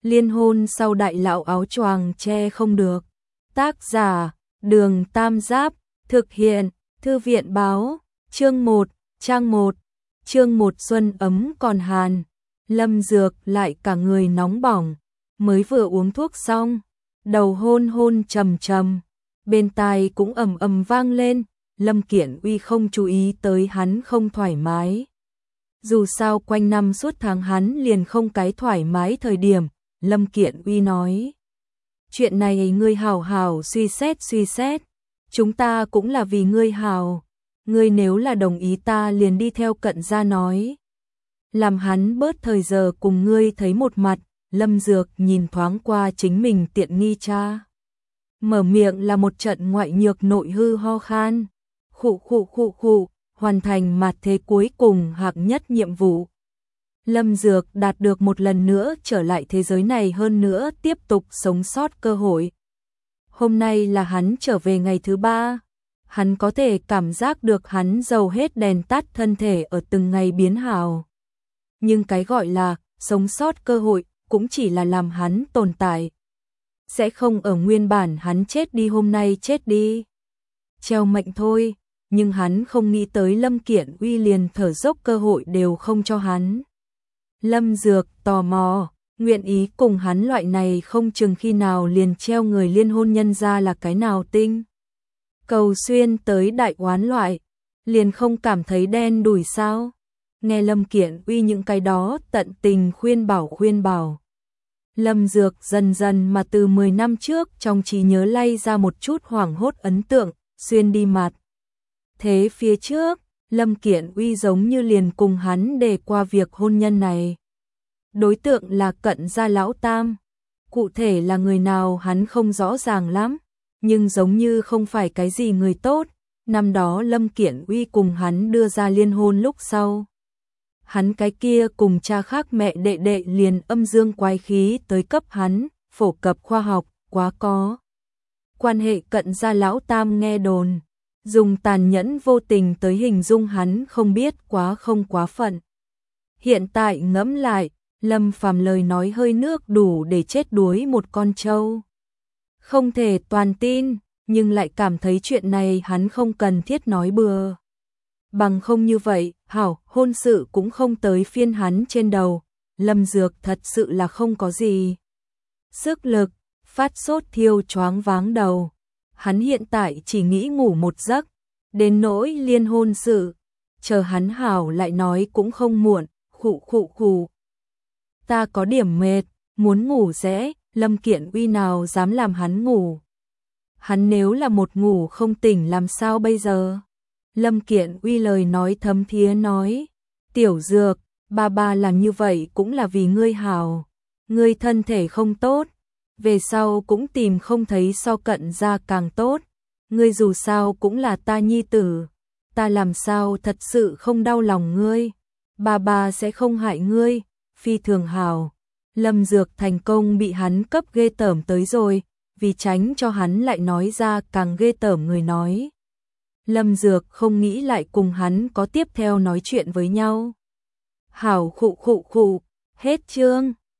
Liên hôn sau đại lão áo choàng che không được. Tác giả, Đường Tam Giáp, thực hiện, Thư viện báo, chương 1, trang 1, chương 1 xuân ấm còn hàn. Lâm Dược lại cả người nóng bỏng, mới vừa uống thuốc xong, đầu hôn hôn trầm trầm, bên tai cũng ầm ầm vang lên, Lâm Kiện Uy không chú ý tới hắn không thoải mái. Dù sao quanh năm suốt tháng hắn liền không cái thoải mái thời điểm, Lâm Kiện Uy nói. Chuyện này ngươi hảo hảo suy xét, chúng ta cũng là vì ngươi hảo, ngươi nếu là đồng ý ta liền đi theo Cận gia nói. Làm hắn bớt thời giờ cùng ngươi thấy một mặt, Lâm Dược nhìn thoáng qua chính mình tiện nghi cha. Mở miệng là một trận ngoại nhược nội hư ho khan, khụ, hoàn thành mặt thế cuối cùng hạng nhất nhiệm vụ. Lâm Dược đạt được một lần nữa trở lại thế giới này, hơn nữa tiếp tục sống sót cơ hội. Hôm nay là hắn trở về ngày thứ 3, hắn có thể cảm giác được hắn dầu hết đèn tắt thân thể ở từng ngày biến hào. Nhưng cái gọi là sống sót cơ hội cũng chỉ là làm hắn tồn tại. Sẽ không ở nguyên bản hắn chết đi hôm nay chết đi. Treo mệnh thôi, nhưng hắn không nghĩ tới Lâm Kiện Uy liền thở dốc cơ hội đều không cho hắn. Lâm Dược tò mò, nguyện ý cùng hắn loại này không chừng khi nào liền treo người liên hôn nhân ra là cái nào tinh. Cầu xuyên tới đại oán loại, liền không cảm thấy đen đủi sao. Nghe Lâm Kiện Uy những cái đó tận tình khuyên bảo. Lâm Dược dần dần mà từ 10 năm trước trong trí nhớ lay ra một chút hoảng hốt ấn tượng, xuyên đi mặt. Thế phía trước, Lâm Kiện Uy giống như liền cùng hắn đề qua việc hôn nhân này. Đối tượng là Cận gia lão tam. Cụ thể là người nào hắn không rõ ràng lắm, nhưng giống như không phải cái gì người tốt. Năm đó Lâm Kiện Uy cùng hắn đưa ra liên hôn lúc sau. Hắn cái kia cùng cha khác mẹ đệ liền âm dương quái khí tới cấp hắn, phổ cập khoa học, quá có. Quan hệ Cận gia lão tam nghe đồn, dùng tàn nhẫn vô tình tới hình dung hắn không biết quá không quá phận. Hiện tại ngẫm lại, Lâm Phàm lời nói hơi nước đủ để chết đuối một con trâu. Không thể toàn tin, nhưng lại cảm thấy chuyện này hắn không cần thiết nói bừa. Bằng không như vậy, hảo, hôn sự cũng không tới phiên hắn trên đầu. Lâm Dược thật sự là không có gì sức lực, phát sốt thiêu choáng váng đầu. Hắn hiện tại chỉ nghĩ ngủ một giấc, đến nỗi liên hôn sự, chờ hắn hảo lại nói cũng không muộn. Khụ. Ta có điểm mệt, muốn ngủ dễ, Lâm Kiện Uy nào dám làm hắn ngủ. Hắn nếu là một ngủ không tỉnh làm sao bây giờ? Lâm Kiện Uy lời nói thấm thía nói, Tiểu Dược, ba làm như vậy cũng là vì ngươi hảo. Ngươi thân thể không tốt, về sau cũng tìm không thấy so Cận gia càng tốt. Ngươi dù sao cũng là ta nhi tử, ta làm sao thật sự không đau lòng ngươi. Ba sẽ không hại ngươi, phi thường hảo. Lâm Dược thành công bị hắn cấp ghê tởm tới rồi, vì tránh cho hắn lại nói ra càng ghê tởm người nói. Lâm Dược không nghĩ lại cùng hắn có tiếp theo nói chuyện với nhau. Hảo khụ, hết chương.